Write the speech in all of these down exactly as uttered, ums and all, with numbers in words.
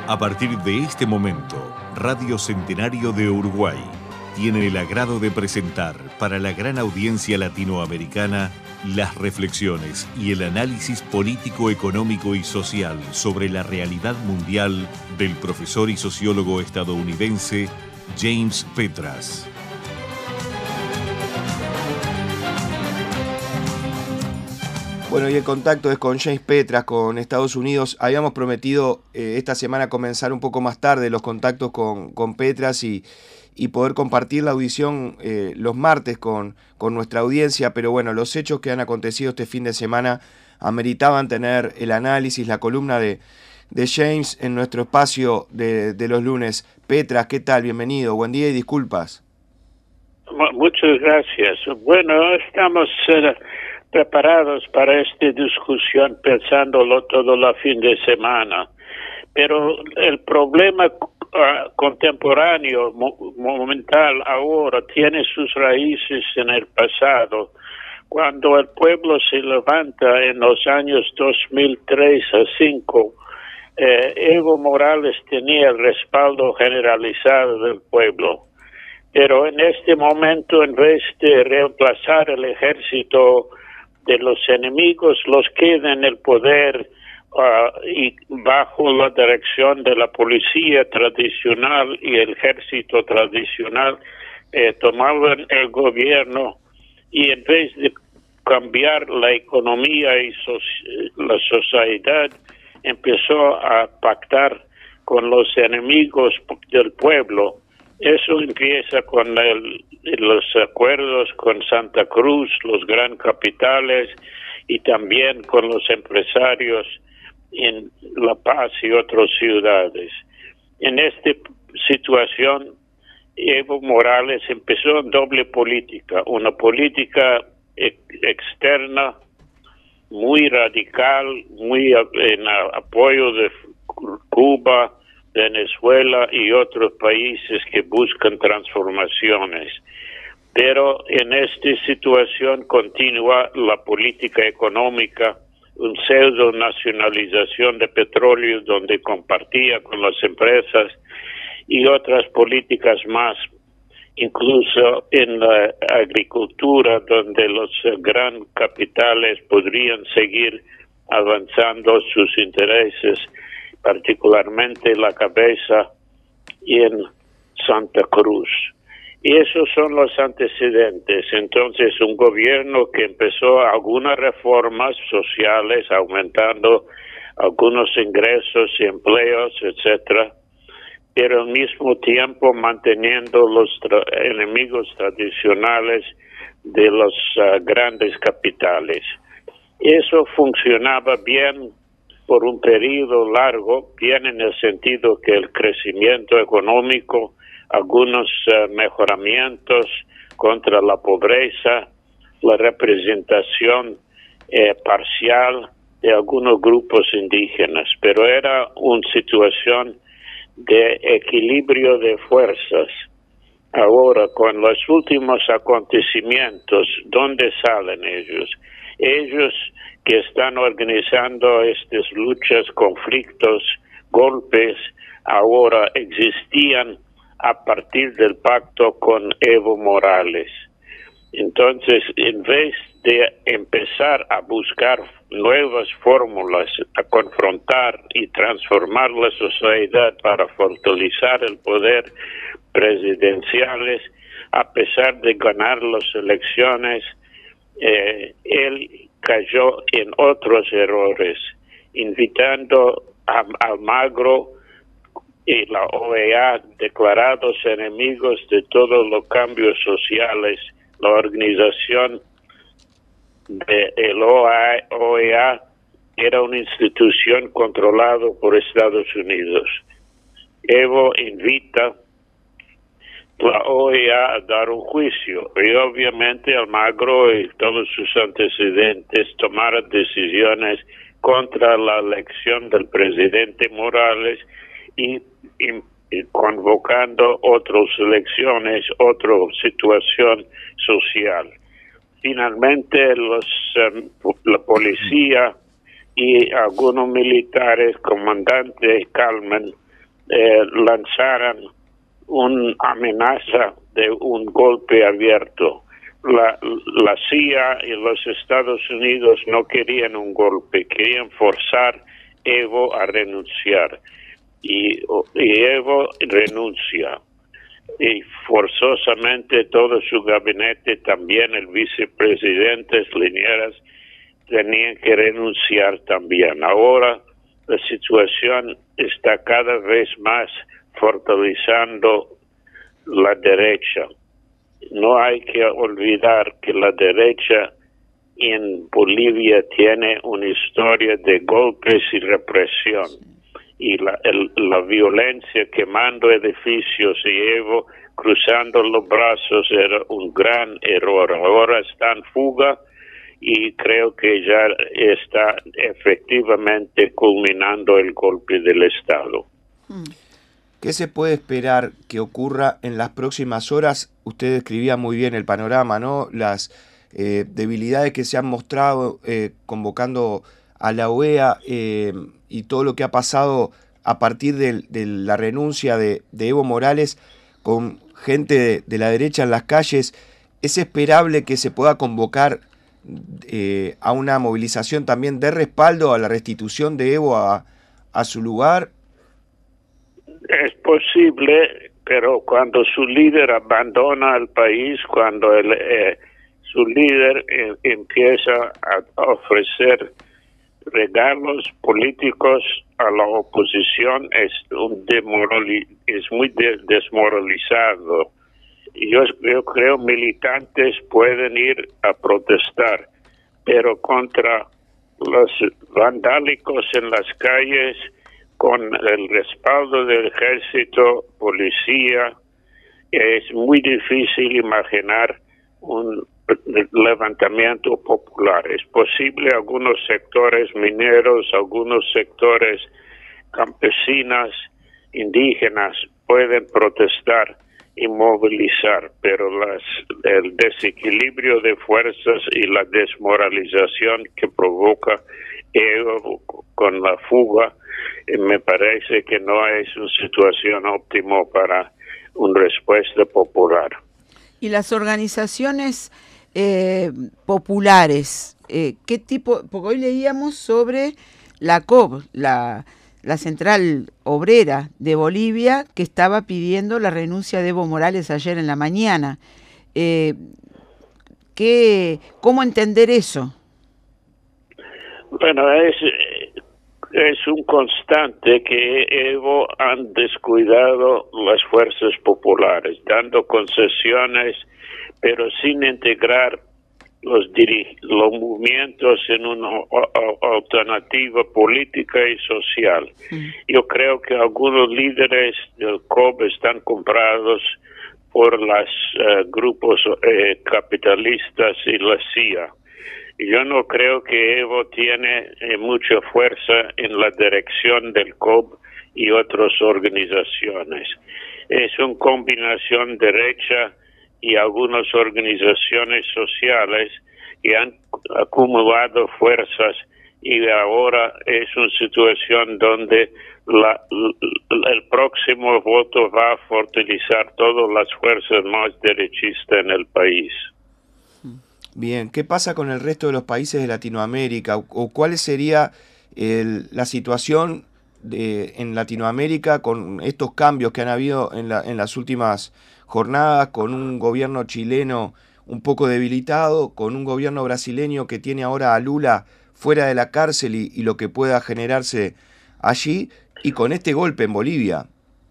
A partir de este momento, Radio Centenario de Uruguay tiene el agrado de presentar para la gran audiencia latinoamericana las reflexiones y el análisis político, económico y social sobre la realidad mundial del profesor y sociólogo estadounidense James Petras. Bueno, y el contacto es con James Petras, con Estados Unidos. Habíamos prometido eh, esta semana comenzar un poco más tarde los contactos con, con Petras y, y poder compartir la audición eh, los martes con, con nuestra audiencia, pero bueno, los hechos que han acontecido este fin de semana ameritaban tener el análisis, la columna de, de James en nuestro espacio de, de los lunes. Petras, ¿qué tal? Bienvenido, buen día y disculpas. Muchas gracias. Bueno, estamos uh, preparados para esta discusión pensándolo todo el fin de semana, pero el problema uh, contemporáneo, mo momental ahora, tiene sus raíces en el pasado. Cuando el pueblo se levanta en los años dos mil tres a dos mil cinco, eh, Evo Morales tenía el respaldo generalizado del pueblo. Pero en este momento, en vez de reemplazar el ejército de los enemigos, los queda en el poder uh, y bajo la dirección de la policía tradicional y el ejército tradicional, eh, tomaban el gobierno y en vez de cambiar la economía y so la sociedad, empezó a pactar con los enemigos del pueblo. Eso empieza con el, los acuerdos con Santa Cruz, los gran capitales, y también con los empresarios en La Paz y otras ciudades. En esta situación, Evo Morales empezó en doble política, una política ex externa muy radical, muy en apoyo de Cuba, Venezuela y otros países que buscan transformaciones. Pero en esta situación continúa la política económica, un pseudo nacionalización de petróleo donde compartía con las empresas y otras políticas más, incluso en la agricultura donde los gran capitales podrían seguir avanzando sus intereses, particularmente la cabeza en Santa Cruz. Y esos son los antecedentes. Entonces, un gobierno que empezó algunas reformas sociales, aumentando algunos ingresos y empleos, etcétera, pero al mismo tiempo manteniendo los tra enemigos tradicionales de los uh, grandes capitales. Eso funcionaba bien por un periodo largo, bien en el sentido que el crecimiento económico, algunos uh, mejoramientos contra la pobreza, la representación eh, parcial de algunos grupos indígenas, pero era una situación de equilibrio de fuerzas. Ahora, con los últimos acontecimientos, ¿dónde salen ellos? Ellos que están organizando estas luchas, conflictos, golpes, ahora existían a partir del pacto con Evo Morales. Entonces, en vez de empezar a buscar nuevas fórmulas, a confrontar y transformar la sociedad para fortalecer el poder presidenciales, a pesar de ganar las elecciones, eh, él cayó en otros errores, invitando a Almagro y la O E A, declarados enemigos de todos los cambios sociales. La organización de el O E A era una institución controlada por Estados Unidos. Evo invita la O E A a dar un juicio y obviamente Almagro y todos sus antecedentes tomaron decisiones contra la elección del presidente Morales y, y, y convocando otras elecciones, otra situación social. Finalmente los, um, la policía y algunos militares, comandante Calmen, eh, lanzaran una amenaza de un golpe abierto. La, la C I A y los Estados Unidos no querían un golpe, querían forzar Evo a renunciar. Y, y Evo renuncia. Y forzosamente todo su gabinete, también el vicepresidente Linieras, tenían que renunciar también. Ahora la situación está cada vez más fortaleciendo la derecha. No hay que olvidar que la derecha en Bolivia tiene una historia de golpes y represión. Y la, el, la violencia quemando edificios y Evo cruzando los brazos era un gran error. Ahora está en fuga y creo que ya está efectivamente culminando el golpe del Estado. ¿Qué se puede esperar que ocurra en las próximas horas? Usted describía muy bien el panorama, ¿no? Las eh, debilidades que se han mostrado eh, convocando a la O E A eh, y todo lo que ha pasado a partir de, de la renuncia de, de Evo Morales con gente de, de la derecha en las calles. ¿Es esperable que se pueda convocar eh, a una movilización también de respaldo a la restitución de Evo a, a su lugar? Es posible, pero cuando su líder abandona el país, cuando el, eh, su líder eh, empieza a ofrecer regalos políticos a la oposición, es un demorali es muy de desmoralizado. Yo, yo creo militantes pueden ir a protestar, pero contra los vandálicos en las calles, con el respaldo del ejército, policía, es muy difícil imaginar un levantamiento popular. Es posible algunos sectores mineros, algunos sectores campesinas, indígenas pueden protestar y movilizar, pero las, el desequilibrio de fuerzas y la desmoralización que provoca Evo con la fuga, eh, me parece que no es una situación óptima para una respuesta popular. ¿Y las organizaciones eh, populares, eh, qué tipo? Porque hoy leíamos sobre la C O B, la, la Central Obrera de Bolivia, que estaba pidiendo la renuncia de Evo Morales ayer en la mañana. Eh, ¿qué, ¿Cómo entender eso? Bueno, es, es un constante que Evo han descuidado las fuerzas populares, dando concesiones, pero sin integrar los, los movimientos en una alternativa política y social. Mm. Yo creo que algunos líderes del C O B están comprados por los uh, grupos eh, capitalistas y la C I A. Yo no creo que Evo tiene eh, mucha fuerza en la dirección del C O B y otras organizaciones. Es una combinación derecha y algunas organizaciones sociales que han acumulado fuerzas y ahora es una situación donde la, el próximo voto va a fortalecer todas las fuerzas más derechistas en el país. Bien, ¿qué pasa con el resto de los países de Latinoamérica? ¿O, o cuál sería el, la situación de, en Latinoamérica con estos cambios que han habido en, la, en las últimas jornadas, con un gobierno chileno un poco debilitado, con un gobierno brasileño que tiene ahora a Lula fuera de la cárcel y, y lo que pueda generarse allí, y con este golpe en Bolivia?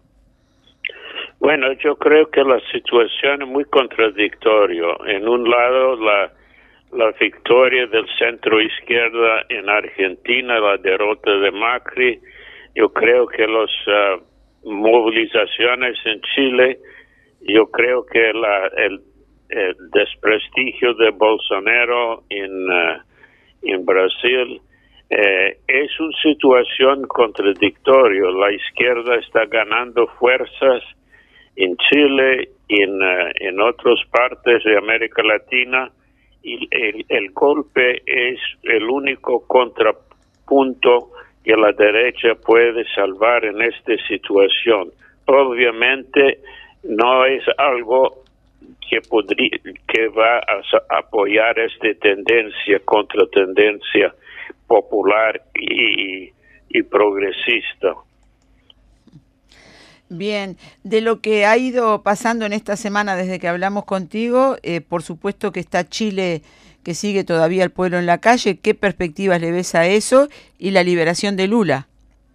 Bueno, yo creo que la situación es muy contradictoria. En un lado, la, la victoria del centro izquierda en Argentina, la derrota de Macri. Yo creo que las uh, movilizaciones en Chile, yo creo que la, el, el desprestigio de Bolsonaro en, uh, en Brasil, eh, es una situación contradictoria. La izquierda está ganando fuerzas en Chile y en, uh, en otras partes de América Latina, y el, el golpe es el único contrapunto que la derecha puede salvar en esta situación. Obviamente no es algo que podría, que va a apoyar esta tendencia contra tendencia popular y, y progresista. Bien, de lo que ha ido pasando en esta semana desde que hablamos contigo, eh, por supuesto que está Chile, que sigue todavía el pueblo en la calle. ¿Qué perspectivas le ves a eso y la liberación de Lula?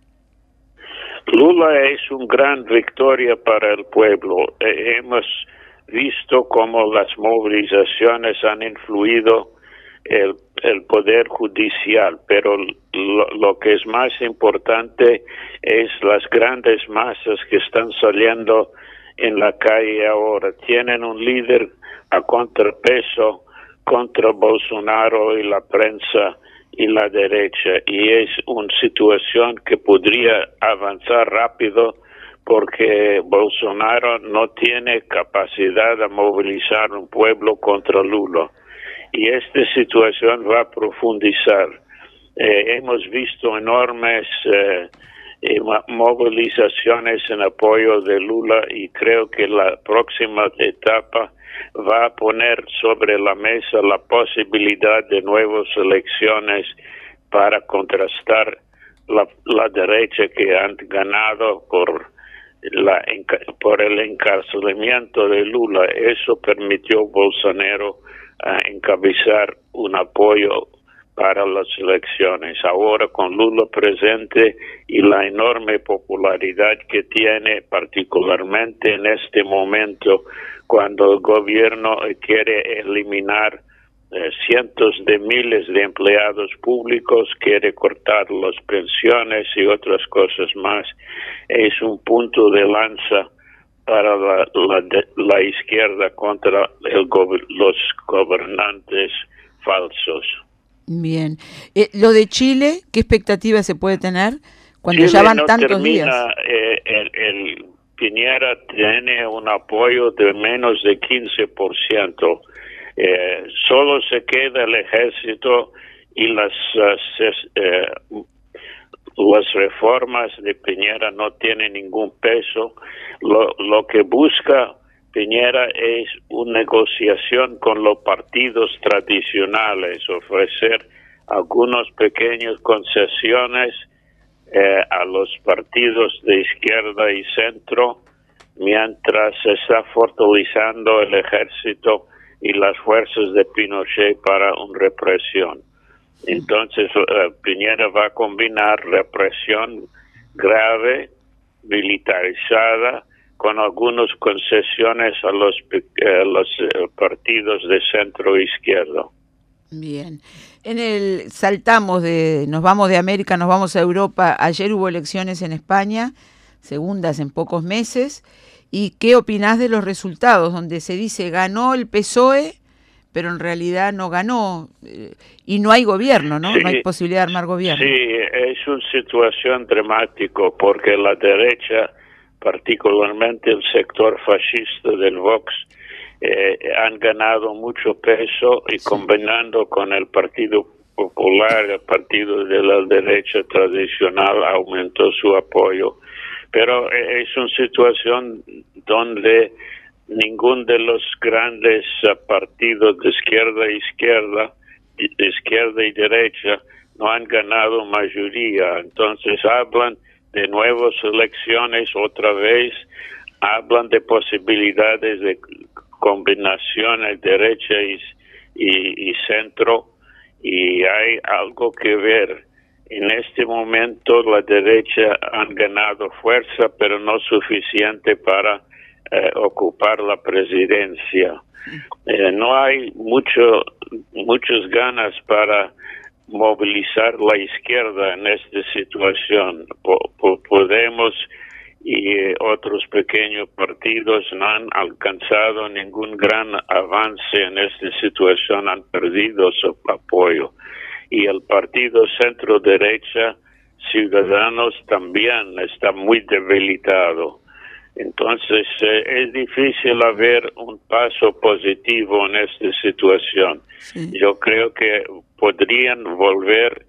Lula es una gran victoria para el pueblo. Eh, hemos visto cómo las movilizaciones han influido el, el poder judicial, pero lo, lo que es más importante es las grandes masas que están saliendo en la calle ahora. Tienen un líder a contrapeso contra Bolsonaro y la prensa y la derecha, y es una situación que podría avanzar rápido porque Bolsonaro no tiene capacidad de movilizar un pueblo contra Lula, y esta situación va a profundizar. Eh, hemos visto enormes eh, eh, movilizaciones en apoyo de Lula, y creo que la próxima etapa va a poner sobre la mesa la posibilidad de nuevas elecciones para contrastar la, la derecha que han ganado por la por el encarcelamiento de Lula. Eso permitió a Bolsonaro uh, encabezar un apoyo para las elecciones. Ahora, con Lula presente y la enorme popularidad que tiene, particularmente en este momento, cuando el gobierno quiere eliminar eh, cientos de miles de empleados públicos, quiere cortar las pensiones y otras cosas más, es un punto de lanza para la, la, la izquierda contra el go los gobernantes falsos. Bien. Eh, lo de Chile, ¿qué expectativa se puede tener cuando Chile ya van no tantos termina, días? Eh, el, el Piñera tiene un apoyo de menos de quince por ciento. Eh, solo se queda el ejército y las, eh, las reformas de Piñera no tienen ningún peso. Lo, lo que busca Piñera es una negociación con los partidos tradicionales, ofrecer algunas pequeñas concesiones Eh, a los partidos de izquierda y centro, mientras se está fortaleciendo el ejército y las fuerzas de Pinochet para una represión. Entonces, uh, Piñera va a combinar represión grave, militarizada, con algunas concesiones a los, uh, los uh, partidos de centro izquierdo. Bien. En el saltamos de, nos vamos de América, nos vamos a Europa. Ayer hubo elecciones en España, segundas en pocos meses. ¿Y qué opinás de los resultados? Donde se dice ganó el P S O E, pero en realidad no ganó. Eh, y no hay gobierno, ¿no? Sí, no hay posibilidad de armar gobierno. Sí, es una situación dramática porque la derecha, particularmente el sector fascista del Vox, Eh, han ganado mucho peso y sí, combinando con el Partido Popular, el partido de la derecha tradicional, aumentó su apoyo. Pero eh, es una situación donde ninguno de los grandes uh, partidos de izquierda a izquierda, de izquierda y derecha, no han ganado mayoría. Entonces hablan de nuevas elecciones otra vez, hablan de posibilidades de combinaciones derecha y, y, y centro, y hay algo que ver. En este momento la derecha han ganado fuerza, pero no suficiente para eh, ocupar la presidencia. Eh, no hay mucho, muchas ganas para movilizar la izquierda en esta situación. Po, po, Podemos y eh, otros pequeños partidos no han alcanzado ningún gran avance en esta situación, han perdido su apoyo. Y el partido centro-derecha, Ciudadanos, también está muy debilitado. Entonces eh, es difícil haber un paso positivo en esta situación. Sí. Yo creo que podrían volver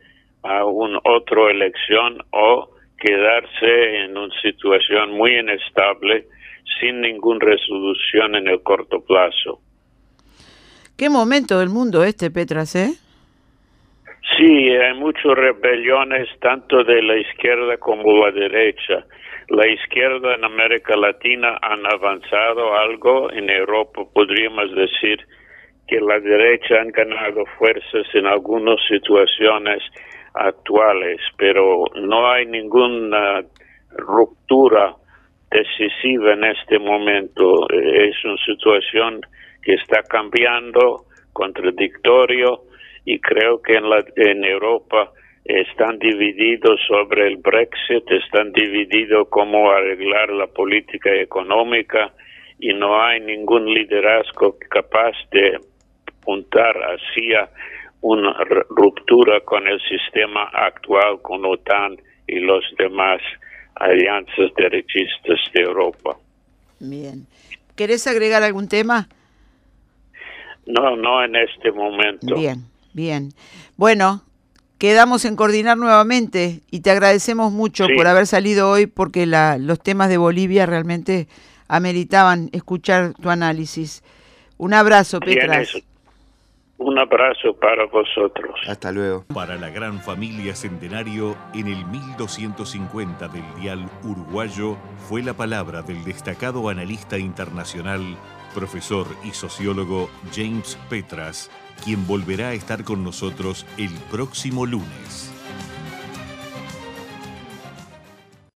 a una otra elección o quedarse en una situación muy inestable sin ninguna resolución en el corto plazo. ¿Qué momento del mundo este, Petras, eh? Sí, hay muchas rebeliones tanto de la izquierda como la derecha. La izquierda en América Latina han avanzado algo, en Europa podríamos decir que la derecha han ganado fuerzas en algunas situaciones actuales, pero no hay ninguna ruptura decisiva en este momento. Es una situación que está cambiando, contradictorio, y creo que en, la, en Europa están divididos sobre el Brexit, están divididos cómo arreglar la política económica, y no hay ningún liderazgo capaz de apuntar hacia una ruptura con el sistema actual, con OTAN y los demás alianzas derechistas de Europa. Bien. ¿Querés agregar algún tema? No, no en este momento. Bien, bien. Bueno, quedamos en coordinar nuevamente y te agradecemos mucho sí. por haber salido hoy, porque la, los temas de Bolivia realmente ameritaban escuchar tu análisis. Un abrazo, Petras. Un abrazo para vosotros. Hasta luego. Para la gran familia Centenario, en el mil doscientos cincuenta del dial uruguayo, fue la palabra del destacado analista internacional, profesor y sociólogo James Petras, quien volverá a estar con nosotros el próximo lunes.